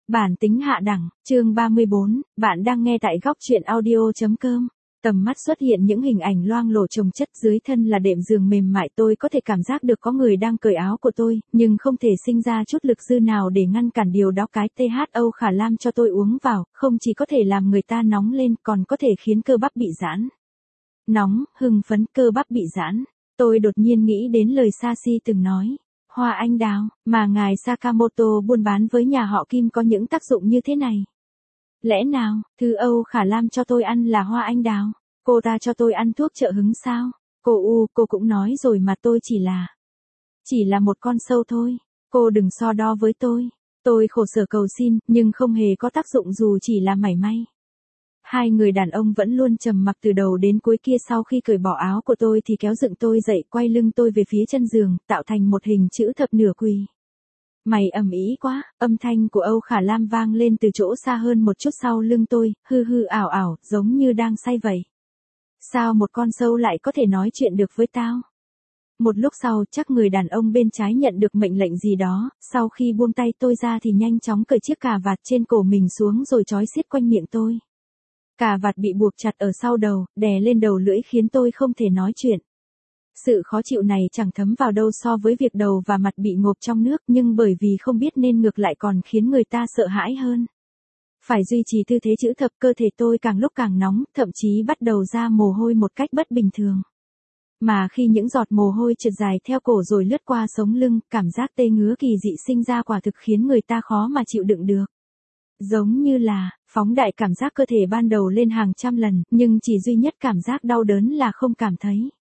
Bản tính hạ đẳng, chương 34, bạn đang nghe tại góc truyện audio.com. Tầm mắt xuất hiện những hình ảnh loang lổ chồng chất, dưới thân là đệm giường mềm mại, tôi có thể cảm giác được có người đang cởi áo của tôi, nhưng không thể sinh ra chút lực dư nào để ngăn cản điều đó. Cái TH Âu Khả Lam cho tôi uống vào, không chỉ có thể làm người ta nóng lên, còn có thể khiến cơ bắp bị giãn. Nóng, hưng phấn, cơ bắp bị giãn. Tôi đột nhiên nghĩ đến lời Sashi từng nói. Hoa anh đào, mà ngài Sakamoto buôn bán với nhà họ Kim có những tác dụng như thế này. Lẽ nào, thứ Âu Khả Lam cho tôi ăn là hoa anh đào? Cô ta cho tôi ăn thuốc trợ hứng sao? Cô cũng nói rồi mà, tôi chỉ là một con sâu thôi. Cô đừng so đo với tôi. Tôi khổ sở cầu xin, nhưng không hề có tác dụng dù chỉ là mảy may. Hai người đàn ông vẫn luôn trầm mặc từ đầu đến cuối kia. Sau khi cởi bỏ áo của tôi thì kéo dựng tôi dậy, quay lưng tôi về phía chân giường, tạo thành một hình chữ thập nửa quỳ. Mày ầm ĩ quá, âm thanh của Âu Khả Lam vang lên từ chỗ xa hơn một chút sau lưng tôi, hư ảo ảo, giống như đang say vậy. Sao một con sâu lại có thể nói chuyện được với tao? Một lúc sau, chắc người đàn ông bên trái nhận được mệnh lệnh gì đó, sau khi buông tay tôi ra thì nhanh chóng cởi chiếc cà vạt trên cổ mình xuống rồi trói xiết quanh miệng tôi. Cà vạt bị buộc chặt ở sau đầu, đè lên đầu lưỡi khiến tôi không thể nói chuyện. Sự khó chịu này chẳng thấm vào đâu so với việc đầu và mặt bị ngộp trong nước, nhưng bởi vì không biết nên ngược lại còn khiến người ta sợ hãi hơn. Phải duy trì tư thế chữ thập, cơ thể tôi càng lúc càng nóng, thậm chí bắt đầu ra mồ hôi một cách bất bình thường. Mà khi những giọt mồ hôi trượt dài theo cổ rồi lướt qua sống lưng, cảm giác tê ngứa kỳ dị sinh ra quả thực khiến người ta khó mà chịu đựng được. Giống như là, phóng đại cảm giác cơ thể ban đầu lên hàng trăm lần, nhưng chỉ duy nhất cảm giác đau đớn là không cảm thấy.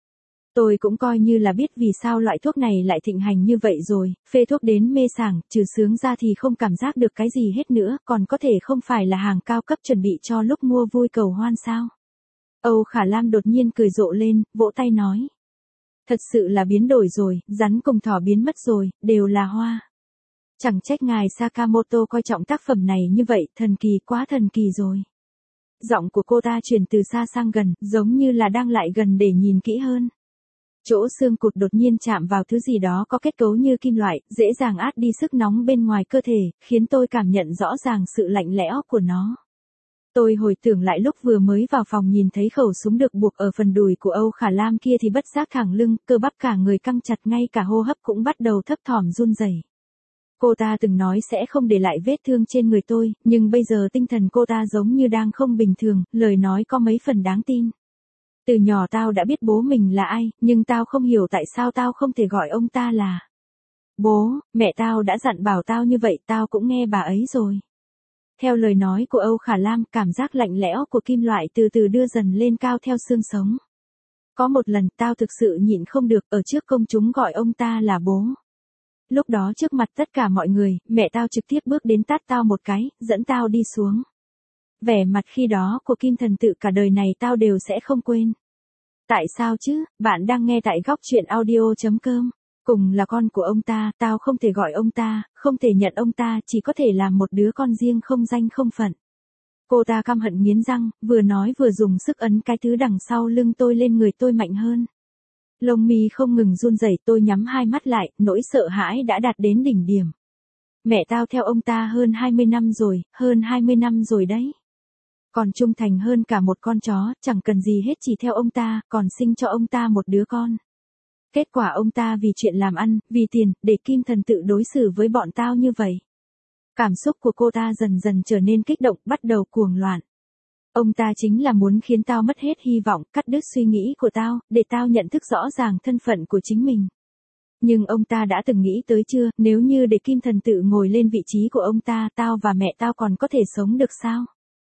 Tôi cũng coi như là biết vì sao loại thuốc này lại thịnh hành như vậy rồi, phê thuốc đến mê sảng, trừ sướng ra thì không cảm giác được cái gì hết nữa, còn có thể không phải là hàng cao cấp chuẩn bị cho lúc mua vui cầu hoan sao? Âu Khả Lam đột nhiên cười rộ lên, vỗ tay nói. Thật sự là biến đổi rồi, rắn cùng thỏ biến mất rồi, đều là hoa. Chẳng trách ngài Sakamoto coi trọng tác phẩm này như vậy, thần kỳ quá thần kỳ rồi. Giọng của cô ta chuyển từ xa sang gần, giống như là đang lại gần để nhìn kỹ hơn. Chỗ xương cụt đột nhiên chạm vào thứ gì đó có kết cấu như kim loại, dễ dàng át đi sức nóng bên ngoài cơ thể, khiến tôi cảm nhận rõ ràng sự lạnh lẽo của nó. Tôi hồi tưởng lại lúc vừa mới vào phòng nhìn thấy khẩu súng được buộc ở phần đùi của Âu Khả Lam kia thì bất giác thẳng lưng, cơ bắp cả người căng chặt, ngay cả hô hấp cũng bắt đầu thấp thỏm run rẩy. Cô ta từng nói sẽ không để lại vết thương trên người tôi, nhưng bây giờ tinh thần cô ta giống như đang không bình thường, lời nói có mấy phần đáng tin. Từ nhỏ tao đã biết bố mình là ai, nhưng tao không hiểu tại sao tao không thể gọi ông ta là bố. Mẹ tao đã dặn bảo tao như vậy, tao cũng nghe bà ấy rồi. Theo lời nói của Âu Khả Lam, cảm giác lạnh lẽo của kim loại từ từ đưa dần lên cao theo xương sống. Có một lần tao thực sự nhịn không được, ở trước công chúng gọi ông ta là bố. Lúc đó trước mặt tất cả mọi người, mẹ tao trực tiếp bước đến tát tao một cái, dẫn tao đi xuống. Vẻ mặt khi đó của Kim Thần Tự cả đời này tao đều sẽ không quên. Tại sao chứ? Bạn đang nghe tại góc truyện audio.com. Cùng là con của ông ta, tao không thể gọi ông ta, không thể nhận ông ta, chỉ có thể làm một đứa con riêng không danh không phận. Cô ta căm hận nghiến răng, vừa nói vừa dùng sức ấn cái thứ đằng sau lưng tôi lên người tôi mạnh hơn. Lông mi không ngừng run rẩy, tôi nhắm hai mắt lại, nỗi sợ hãi đã đạt đến đỉnh điểm. Mẹ tao theo ông ta hơn 20 năm rồi, hơn 20 năm rồi đấy. Còn trung thành hơn cả một con chó, chẳng cần gì hết, chỉ theo ông ta, còn sinh cho ông ta một đứa con. Kết quả ông ta vì chuyện làm ăn, vì tiền, để Kim Thần Tự đối xử với bọn tao như vậy. Cảm xúc của cô ta dần dần trở nên kích động, bắt đầu cuồng loạn. Ông ta chính là muốn khiến tao mất hết hy vọng, cắt đứt suy nghĩ của tao, để tao nhận thức rõ ràng thân phận của chính mình. Nhưng ông ta đã từng nghĩ tới chưa, nếu như để Kim Thần Tự ngồi lên vị trí của ông ta, tao và mẹ tao còn có thể sống được sao?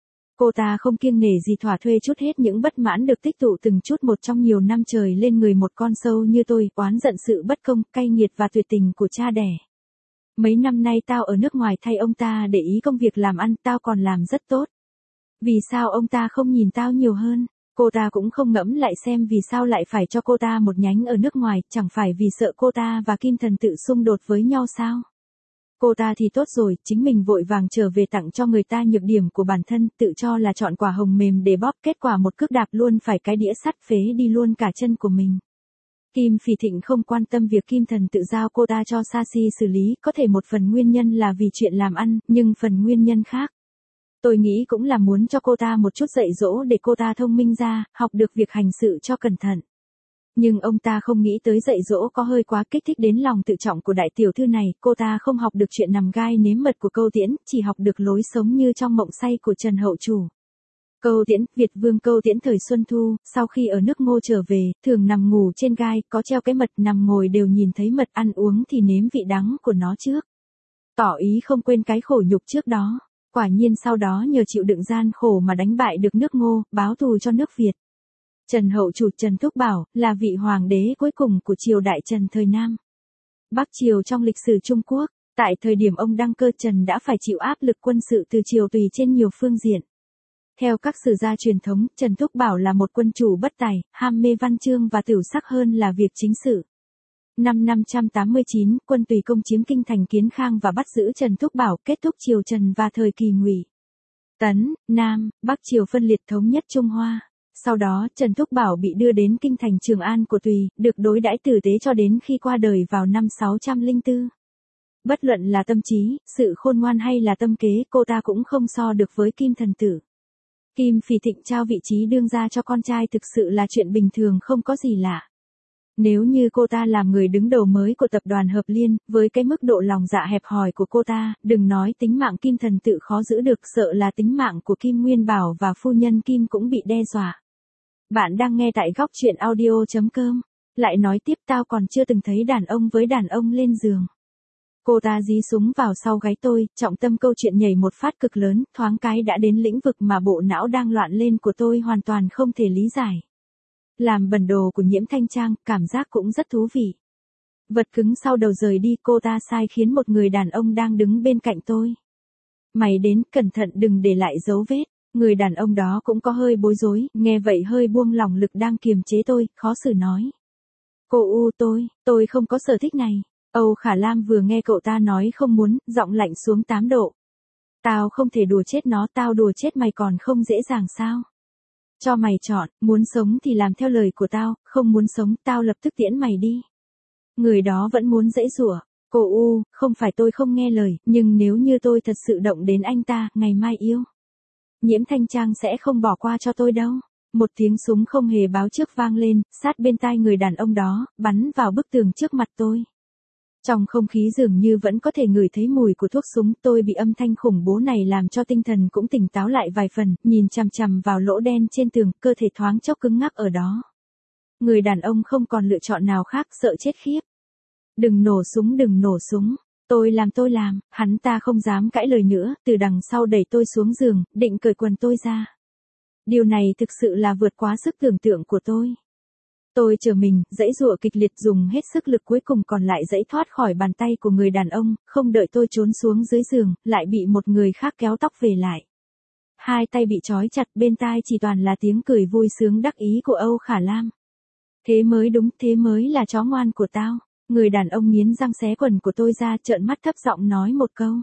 Cô ta không kiêng nể gì thỏa thuê chút hết những bất mãn được tích tụ từng chút một trong nhiều năm trời lên người một con sâu như tôi, oán giận sự bất công, cay nghiệt và tuyệt tình của cha đẻ. Mấy năm nay tao ở nước ngoài thay ông ta để ý công việc làm ăn, tao còn làm rất tốt. Vì sao ông ta không nhìn tao nhiều hơn? Cô ta cũng không ngẫm lại xem vì sao lại phải cho cô ta một nhánh ở nước ngoài, chẳng phải vì sợ cô ta và Kim Thần Tự xung đột với nhau sao? Cô ta thì tốt rồi, chính mình vội vàng trở về tặng cho người ta nhược điểm của bản thân, tự cho là chọn quả hồng mềm để bóp, kết quả một cước đạp luôn phải cái đĩa sắt phế đi luôn cả chân của mình. Kim Phỉ Thịnh không quan tâm việc Kim Thần tự giao cô ta cho Sashi xử lý, có thể một phần nguyên nhân là vì chuyện làm ăn, nhưng phần nguyên nhân khác. Tôi nghĩ cũng là muốn cho cô ta một chút dạy dỗ để cô ta thông minh ra, học được việc hành sự cho cẩn thận. Nhưng ông ta không nghĩ tới dạy dỗ có hơi quá kích thích đến lòng tự trọng của đại tiểu thư này, cô ta không học được chuyện nằm gai nếm mật của Câu Tiễn, chỉ học được lối sống như trong mộng say của Trần Hậu Chủ. Câu Tiễn, Việt Vương Câu Tiễn thời Xuân Thu, sau khi ở nước Ngô trở về, thường nằm ngủ trên gai, có treo cái mật, nằm ngồi đều nhìn thấy mật, ăn uống thì nếm vị đắng của nó trước. Tỏ ý không quên cái khổ nhục trước đó. Quả nhiên sau đó nhờ chịu đựng gian khổ mà đánh bại được nước Ngô, báo thù cho nước Việt. Trần Hậu Chủ Trần Thúc Bảo, là vị hoàng đế cuối cùng của triều đại Trần thời Nam Bắc triều trong lịch sử Trung Quốc. Tại thời điểm ông đăng cơ, Trần đã phải chịu áp lực quân sự từ triều Tùy trên nhiều phương diện. Theo các sử gia truyền thống, Trần Thúc Bảo là một quân chủ bất tài, ham mê văn chương và tửu sắc hơn là việc chính sự. Năm 589, quân Tùy công chiếm kinh thành Kiến Khang và bắt giữ Trần Thúc Bảo, kết thúc triều Trần và thời kỳ Ngụy. Tấn, Nam, Bắc triều phân liệt thống nhất Trung Hoa. Sau đó, Trần Thúc Bảo bị đưa đến kinh thành Trường An của Tùy, được đối đãi tử tế cho đến khi qua đời vào năm 604. Bất luận là tâm trí, sự khôn ngoan hay là tâm kế, cô ta cũng không so được với Kim Thần Tử. Kim Phỉ Thịnh trao vị trí đương gia cho con trai thực sự là chuyện bình thường, không có gì lạ. Nếu như cô ta làm người đứng đầu mới của tập đoàn Hợp Liên, với cái mức độ lòng dạ hẹp hòi của cô ta, đừng nói tính mạng Kim Thần Tự khó giữ được, sợ là tính mạng của Kim Nguyên Bảo và phu nhân Kim cũng bị đe dọa. Bạn đang nghe tại góc truyện audio.com. Lại nói tiếp, tao còn chưa từng thấy đàn ông với đàn ông lên giường. Cô ta dí súng vào sau gáy tôi, trọng tâm câu chuyện nhảy một phát cực lớn, thoáng cái đã đến lĩnh vực mà bộ não đang loạn lên của tôi hoàn toàn không thể lý giải. Làm bẩn đồ của Nhiễm Thanh Trang, cảm giác cũng rất thú vị. Vật cứng sau đầu rời đi, cô ta sai khiến một người đàn ông đang đứng bên cạnh tôi. Mày đến, cẩn thận đừng để lại dấu vết. Người đàn ông đó cũng có hơi bối rối, nghe vậy hơi buông lỏng lực đang kiềm chế tôi, khó xử nói. Tôi không có sở thích này. Âu Khả Lam vừa nghe cậu ta nói không muốn, giọng lạnh xuống 8 độ. Tao không thể đùa chết nó, tao đùa chết mày còn không dễ dàng sao? Cho mày chọn, muốn sống thì làm theo lời của tao, không muốn sống, tao lập tức tiễn mày đi. Người đó vẫn muốn giãy giụa. Không phải tôi không nghe lời, nhưng nếu như tôi thật sự động đến anh ta, ngày mai yêu. Nhiễm Thanh Trang sẽ không bỏ qua cho tôi đâu. Một tiếng súng không hề báo trước vang lên, sát bên tai người đàn ông đó, bắn vào bức tường trước mặt tôi. Trong không khí dường như vẫn có thể ngửi thấy mùi của thuốc súng, tôi bị âm thanh khủng bố này làm cho tinh thần cũng tỉnh táo lại vài phần, nhìn chằm chằm vào lỗ đen trên tường, cơ thể thoáng chốc cứng ngắc ở đó. Người đàn ông không còn lựa chọn nào khác, sợ chết khiếp. Đừng nổ súng. Tôi làm, hắn ta không dám cãi lời nữa, từ đằng sau đẩy tôi xuống giường, định cởi quần tôi ra. Điều này thực sự là vượt quá sức tưởng tượng của tôi. Tôi trở mình, giãy giụa kịch liệt, dùng hết sức lực cuối cùng còn lại giãy thoát khỏi bàn tay của người đàn ông, không đợi tôi trốn xuống dưới giường, lại bị một người khác kéo tóc về lại. Hai tay bị trói chặt, bên tai chỉ toàn là tiếng cười vui sướng đắc ý của Âu Khả Lam. Thế mới đúng, thế mới là chó ngoan của tao. Người đàn ông nghiến răng xé quần của tôi ra, trợn mắt thấp giọng nói một câu.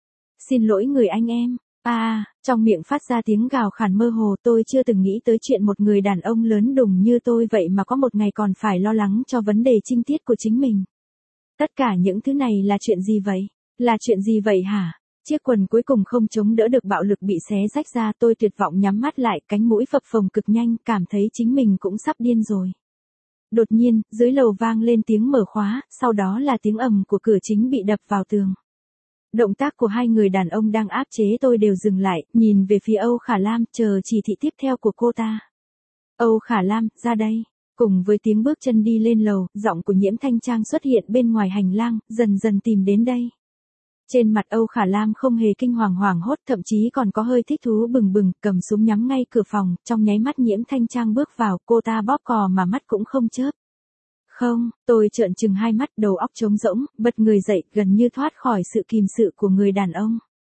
Xin lỗi người anh em. Trong miệng phát ra tiếng gào khản mơ hồ, tôi chưa từng nghĩ tới chuyện một người đàn ông lớn đùng như tôi vậy mà có một ngày còn phải lo lắng cho vấn đề trinh tiết của chính mình. Tất cả những thứ này là chuyện gì vậy? Là chuyện gì vậy hả? Chiếc quần cuối cùng không chống đỡ được bạo lực bị xé rách ra, tôi tuyệt vọng nhắm mắt lại, cánh mũi phập phồng cực nhanh, cảm thấy chính mình cũng sắp điên rồi. Đột nhiên, dưới lầu vang lên tiếng mở khóa, sau đó là tiếng ầm của cửa chính bị đập vào tường. Động tác của hai người đàn ông đang áp chế tôi đều dừng lại, nhìn về phía Âu Khả Lam, chờ chỉ thị tiếp theo của cô ta. Âu Khả Lam, ra đây. Cùng với tiếng bước chân đi lên lầu, giọng của Nhiễm Thanh Trang xuất hiện bên ngoài hành lang, dần dần tìm đến đây. Trên mặt Âu Khả Lam không hề kinh hoàng hoảng hốt, thậm chí còn có hơi thích thú bừng bừng, cầm súng nhắm ngay cửa phòng, trong nháy mắt Nhiễm Thanh Trang bước vào, cô ta bóp cò mà mắt cũng không chớp. Không, tôi trợn trừng hai mắt, đầu óc trống rỗng, bật người dậy, gần như thoát khỏi sự kìm sự của người đàn ông.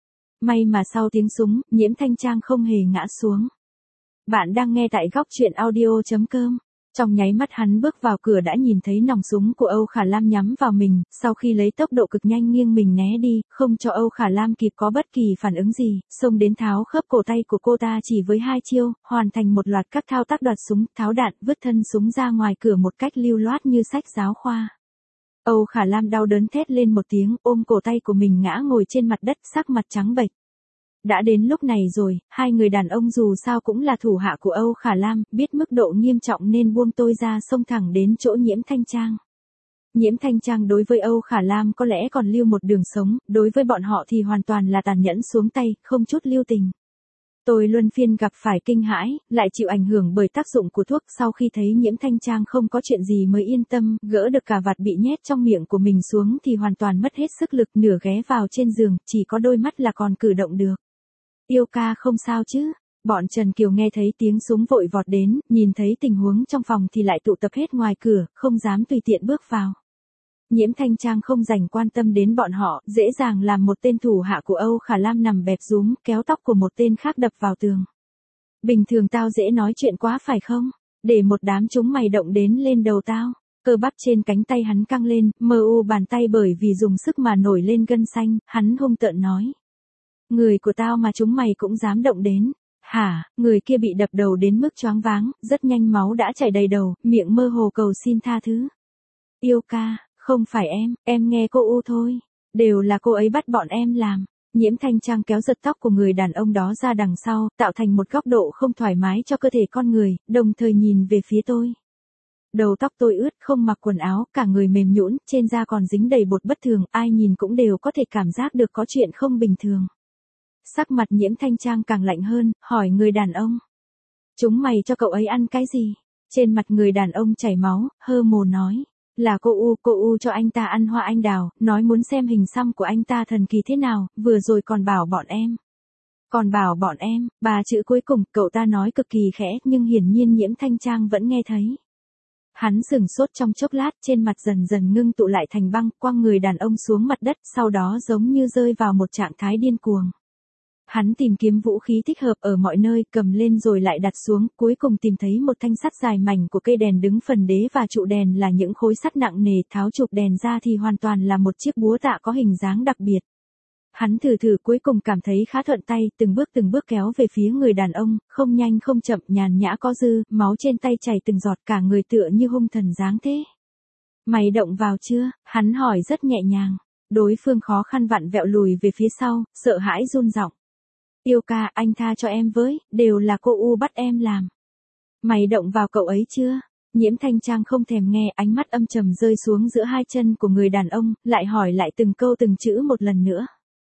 May mà sau tiếng súng, Nhiễm Thanh Trang không hề ngã xuống. Bạn đang nghe tại góc truyện audio.com. Trong nháy mắt hắn bước vào cửa đã nhìn thấy nòng súng của Âu Khả Lam nhắm vào mình, sau khi lấy tốc độ cực nhanh nghiêng mình né đi, không cho Âu Khả Lam kịp có bất kỳ phản ứng gì, xông đến tháo khớp cổ tay của cô ta chỉ với 2 chiêu, hoàn thành một loạt các thao tác đoạt súng, tháo đạn, vứt thân súng ra ngoài cửa một cách lưu loát như sách giáo khoa. Âu Khả Lam đau đớn thét lên một tiếng, ôm cổ tay của mình ngã ngồi trên mặt đất, sắc mặt trắng bệch. Đã đến lúc này rồi, hai người đàn ông dù sao cũng là thủ hạ của Âu Khả Lam, biết mức độ nghiêm trọng nên buông tôi ra xông thẳng đến chỗ Nhiễm Thanh Trang. Nhiễm Thanh Trang đối với Âu Khả Lam có lẽ còn lưu một đường sống, đối với bọn họ thì hoàn toàn là tàn nhẫn xuống tay, không chút lưu tình. Tôi luân phiên gặp phải kinh hãi, lại chịu ảnh hưởng bởi tác dụng của thuốc, sau khi thấy Nhiễm Thanh Trang không có chuyện gì mới yên tâm, gỡ được cả vạt bị nhét trong miệng của mình xuống thì hoàn toàn mất hết sức lực, nửa ghé vào trên giường, chỉ có đôi mắt là còn cử động được. Yêu ca không sao chứ? Bọn Trần Kiều nghe thấy tiếng súng vội vọt đến, nhìn thấy tình huống trong phòng thì lại tụ tập hết ngoài cửa, không dám tùy tiện bước vào. Nhiễm Thanh Trang không dành quan tâm đến bọn họ, dễ dàng làm một tên thủ hạ của Âu Khả Lam nằm bẹp rúm, kéo tóc của một tên khác đập vào tường. Bình thường tao dễ nói chuyện quá phải không? Để một đám chúng mày động đến lên đầu tao. Cơ bắp trên cánh tay hắn căng lên, mờ u bàn tay bởi vì dùng sức mà nổi lên gân xanh, hắn hung tợn nói. Người của tao mà chúng mày cũng dám động đến. Hả, người kia bị đập đầu đến mức choáng váng, rất nhanh máu đã chảy đầy đầu, miệng mơ hồ cầu xin tha thứ. Yêu ca, không phải em nghe cô U thôi. Đều là cô ấy bắt bọn em làm. Nhiễm Thanh Trang kéo giật tóc của người đàn ông đó ra đằng sau, tạo thành một góc độ không thoải mái cho cơ thể con người, đồng thời nhìn về phía tôi. Đầu tóc tôi ướt, không mặc quần áo, cả người mềm nhũn, trên da còn dính đầy bột bất thường, ai nhìn cũng đều có thể cảm giác được có chuyện không bình thường. Sắc mặt Nhiễm Thanh Trang càng lạnh hơn, hỏi người đàn ông. Chúng mày cho cậu ấy ăn cái gì? Trên mặt người đàn ông chảy máu, hơ mồ nói. Là cô U cho anh ta ăn hoa anh đào, nói muốn xem hình xăm của anh ta thần kỳ thế nào, vừa rồi còn bảo bọn em. Còn bảo bọn em, 3 chữ cuối cùng, cậu ta nói cực kỳ khẽ, nhưng hiển nhiên Nhiễm Thanh Trang vẫn nghe thấy. Hắn sửng sốt trong chốc lát, trên mặt dần dần ngưng tụ lại thành băng, quăng người đàn ông xuống mặt đất, sau đó giống như rơi vào một trạng thái điên cuồng. Hắn tìm kiếm vũ khí thích hợp ở mọi nơi, cầm lên rồi lại đặt xuống, cuối cùng tìm thấy một thanh sắt dài mảnh của cây đèn đứng phần đế và trụ đèn là những khối sắt nặng nề, tháo trục đèn ra thì hoàn toàn là một chiếc búa tạ có hình dáng đặc biệt. Hắn thử cuối cùng cảm thấy khá thuận tay, từng bước kéo về phía người đàn ông, không nhanh không chậm, nhàn nhã có dư, máu trên tay chảy từng giọt, cả người tựa như hung thần dáng thế. Mày động vào chưa? Hắn hỏi rất nhẹ nhàng. Đối phương khó khăn vặn vẹo lùi về phía sau, sợ hãi run giọng. Yêu ca, anh tha cho em với, đều là cô U bắt em làm. Mày động vào cậu ấy chưa? Nhiễm Thanh Trang không thèm nghe, ánh mắt âm trầm rơi xuống giữa hai chân của người đàn ông, lại hỏi lại từng câu từng chữ một lần nữa.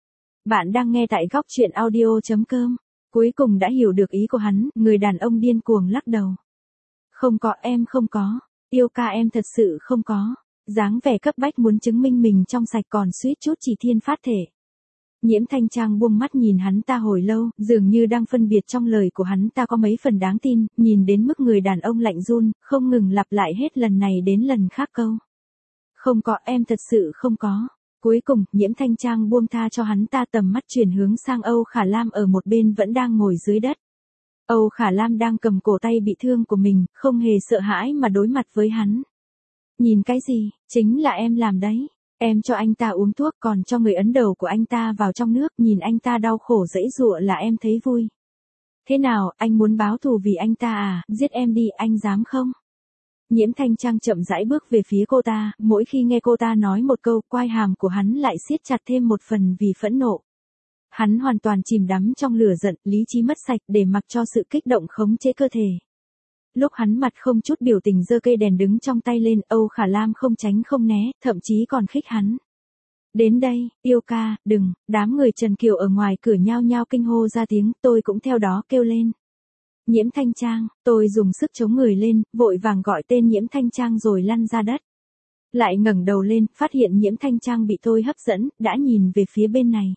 Bạn đang nghe tại góc truyện audio.com. Cuối cùng đã hiểu được ý của hắn, người đàn ông điên cuồng lắc đầu. Không có, em không có. Yêu ca, em thật sự không có. Dáng vẻ cấp bách muốn chứng minh mình trong sạch, còn suýt chút chỉ thiên phát thể. Nhiễm Thanh Trang buông mắt nhìn hắn ta hồi lâu, dường như đang phân biệt trong lời của hắn ta có mấy phần đáng tin, nhìn đến mức người đàn ông lạnh run, không ngừng lặp lại hết lần này đến lần khác câu. Không có, em thật sự không có. Cuối cùng, Nhiễm Thanh Trang buông tha cho hắn ta, tầm mắt chuyển hướng sang Âu Khả Lam ở một bên vẫn đang ngồi dưới đất. Âu Khả Lam đang cầm cổ tay bị thương của mình, không hề sợ hãi mà đối mặt với hắn. Nhìn cái gì, chính là em làm đấy. Em cho anh ta uống thuốc, còn cho người ấn đầu của anh ta vào trong nước, nhìn anh ta đau khổ giãy giụa là em thấy vui. Thế nào, anh muốn báo thù vì anh ta à, giết em đi, anh dám không? Nhiễm Thanh Trang chậm rãi bước về phía cô ta, mỗi khi nghe cô ta nói một câu, quai hàm của hắn lại siết chặt thêm một phần vì phẫn nộ. Hắn hoàn toàn chìm đắm trong lửa giận, lý trí mất sạch để mặc cho sự kích động khống chế cơ thể. Lúc hắn mặt không chút biểu tình giơ cây đèn đứng trong tay lên, Âu Khả Lam không tránh không né, thậm chí còn khích hắn. Đến đây, yêu ca, đừng, đám người Trần Kiều ở ngoài cửa nhao nhao kinh hô ra tiếng, tôi cũng theo đó kêu lên. Nhiễm Thanh Trang, tôi dùng sức chống người lên, vội vàng gọi tên Nhiễm Thanh Trang rồi lăn ra đất. Lại ngẩng đầu lên, phát hiện Nhiễm Thanh Trang bị tôi hấp dẫn, đã nhìn về phía bên này.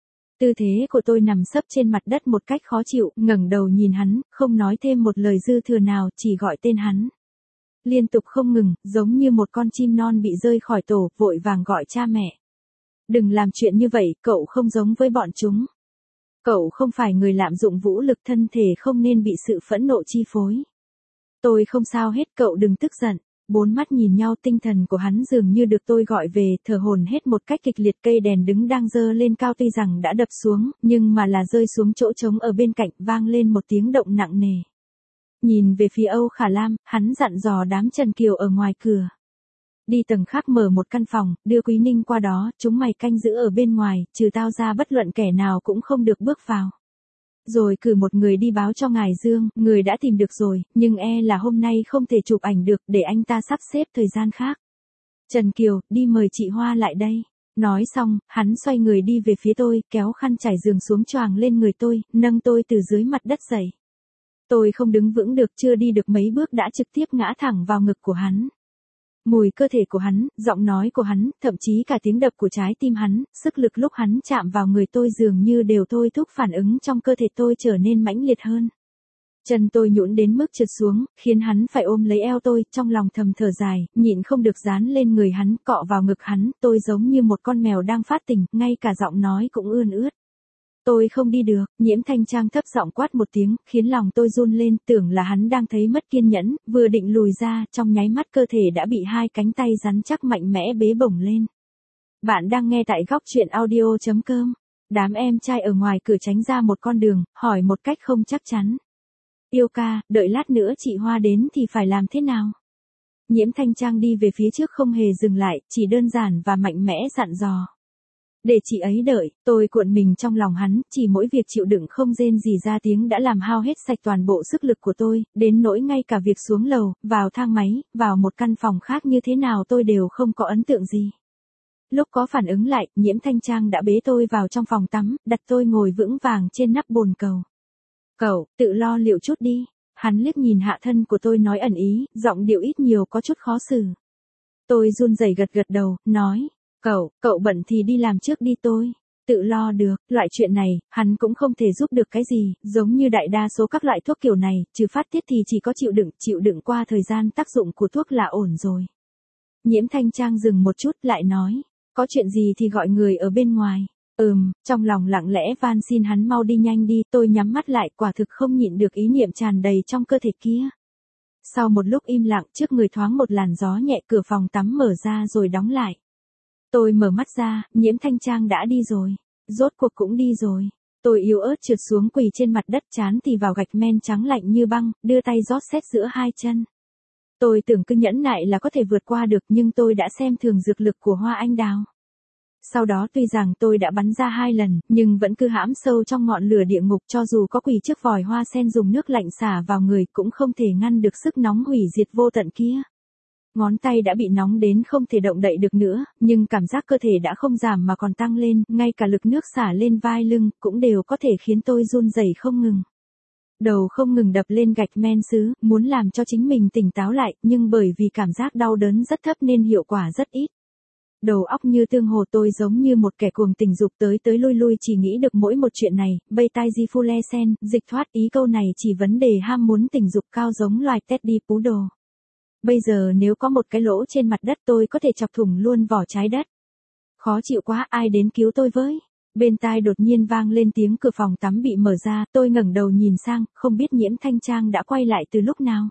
Tư thế của tôi nằm sấp trên mặt đất một cách khó chịu, ngẩng đầu nhìn hắn, không nói thêm một lời dư thừa nào, chỉ gọi tên hắn. Liên tục không ngừng, giống như một con chim non bị rơi khỏi tổ, vội vàng gọi cha mẹ. Đừng làm chuyện như vậy, cậu không giống với bọn chúng. Cậu không phải người lạm dụng vũ lực, thân thể không nên bị sự phẫn nộ chi phối. Tôi không sao hết, cậu đừng tức giận. Bốn mắt nhìn nhau, tinh thần của hắn dường như được tôi gọi về, thở hổn hển một cách kịch liệt. Cây đèn đứng đang dơ lên cao tuy rằng đã đập xuống, nhưng mà là rơi xuống chỗ trống ở bên cạnh, vang lên một tiếng động nặng nề. Nhìn về phía Âu Khả Lam, hắn dặn dò đám Trần Kiều ở ngoài cửa. Đi tầng khác mở một căn phòng, đưa Quý Ninh qua đó, chúng mày canh giữ ở bên ngoài, trừ tao ra bất luận kẻ nào cũng không được bước vào. Rồi cử một người đi báo cho ngài Dương, người đã tìm được rồi, nhưng là hôm nay không thể chụp ảnh được, để anh ta sắp xếp thời gian khác. Trần Kiều, đi mời chị Hoa lại đây. Nói xong, hắn xoay người đi về phía tôi, kéo khăn trải giường xuống choàng lên người tôi, nâng tôi từ dưới mặt đất dậy. Tôi không đứng vững được, chưa đi được mấy bước đã trực tiếp ngã thẳng vào ngực của hắn. Mùi cơ thể của hắn, giọng nói của hắn, thậm chí cả tiếng đập của trái tim hắn, sức lực lúc hắn chạm vào người tôi dường như đều thôi thúc phản ứng trong cơ thể tôi trở nên mãnh liệt hơn. Chân tôi nhũn đến mức trượt xuống, khiến hắn phải ôm lấy eo tôi, trong lòng thầm thở dài, nhịn không được dán lên người hắn, cọ vào ngực hắn, tôi giống như một con mèo đang phát tỉnh, ngay cả giọng nói cũng ươn ướt. Tôi không đi được, Nhiễm Thanh Trang thấp giọng quát một tiếng, khiến lòng tôi run lên, tưởng là hắn đang thấy mất kiên nhẫn, vừa định lùi ra, trong nháy mắt cơ thể đã bị hai cánh tay rắn chắc mạnh mẽ bế bổng lên. Bạn đang nghe tại góc truyện audio.com. Đám em trai ở ngoài cửa tránh ra một con đường, hỏi một cách không chắc chắn. Yêu ca, đợi lát nữa chị Hoa đến thì phải làm thế nào? Nhiễm Thanh Trang đi về phía trước không hề dừng lại, chỉ đơn giản và mạnh mẽ dặn dò. Để chị ấy đợi, tôi cuộn mình trong lòng hắn, chỉ mỗi việc chịu đựng không rên gì ra tiếng đã làm hao hết sạch toàn bộ sức lực của tôi, đến nỗi ngay cả việc xuống lầu, vào thang máy, vào một căn phòng khác như thế nào tôi đều không có ấn tượng gì. Lúc có phản ứng lại, Nhiễm Thanh Trang đã bế tôi vào trong phòng tắm, đặt tôi ngồi vững vàng trên nắp bồn cầu. Cậu, tự lo liệu chút đi. Hắn liếc nhìn hạ thân của tôi nói ẩn ý, giọng điệu ít nhiều có chút khó xử. Tôi run rẩy gật gật đầu, nói. Cậu bận thì đi làm trước đi tôi. Tự lo được, loại chuyện này, hắn cũng không thể giúp được cái gì, giống như đại đa số các loại thuốc kiểu này, trừ phát tiết thì chỉ có chịu đựng qua thời gian tác dụng của thuốc là ổn rồi. Nhiễm Thanh Trang dừng một chút lại nói, có chuyện gì thì gọi người ở bên ngoài. Trong lòng lặng lẽ van xin hắn mau đi nhanh đi, tôi nhắm mắt lại, quả thực không nhịn được ý niệm tràn đầy trong cơ thể kia. Sau một lúc im lặng, trước người thoáng một làn gió nhẹ, cửa phòng tắm mở ra rồi đóng lại. Tôi mở mắt ra, Nhiễm Thanh Trang đã đi rồi. Rốt cuộc cũng đi rồi. Tôi yếu ớt trượt xuống quỳ trên mặt đất, trán thì vào gạch men trắng lạnh như băng, đưa tay rót xét giữa hai chân. Tôi tưởng cứ nhẫn nại là có thể vượt qua được, nhưng tôi đã xem thường dược lực của hoa anh đào. Sau đó tuy rằng tôi đã bắn ra 2 lần, nhưng vẫn cứ hãm sâu trong ngọn lửa địa ngục, cho dù có quỳ trước vòi hoa sen dùng nước lạnh xả vào người cũng không thể ngăn được sức nóng hủy diệt vô tận kia. Ngón tay đã bị nóng đến không thể động đậy được nữa, nhưng cảm giác cơ thể đã không giảm mà còn tăng lên, ngay cả lực nước xả lên vai lưng cũng đều có thể khiến tôi run rẩy không ngừng. Đầu không ngừng đập lên gạch men sứ, muốn làm cho chính mình tỉnh táo lại, nhưng bởi vì cảm giác đau đớn rất thấp nên hiệu quả rất ít. Đầu óc như tương hồ, tôi giống như một kẻ cuồng tình dục tới lui chỉ nghĩ được mỗi một chuyện này, bây tai di phu le sen, dịch thoát ý câu này chỉ vấn đề ham muốn tình dục cao giống loài Teddy Poodle. Bây giờ nếu có một cái lỗ trên mặt đất tôi có thể chọc thủng luôn vỏ trái đất. Khó chịu quá, ai đến cứu tôi với. Bên tai đột nhiên vang lên tiếng cửa phòng tắm bị mở ra, tôi ngẩng đầu nhìn sang, không biết Nhiễm Thanh Trang đã quay lại từ lúc nào.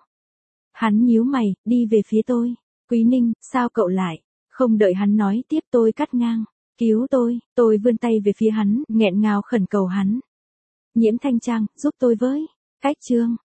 Hắn nhíu mày, đi về phía tôi. Quý Ninh, sao cậu lại? Không đợi hắn nói tiếp tôi cắt ngang. Cứu tôi vươn tay về phía hắn, nghẹn ngào khẩn cầu hắn. Nhiễm Thanh Trang, giúp tôi với. Cách chương.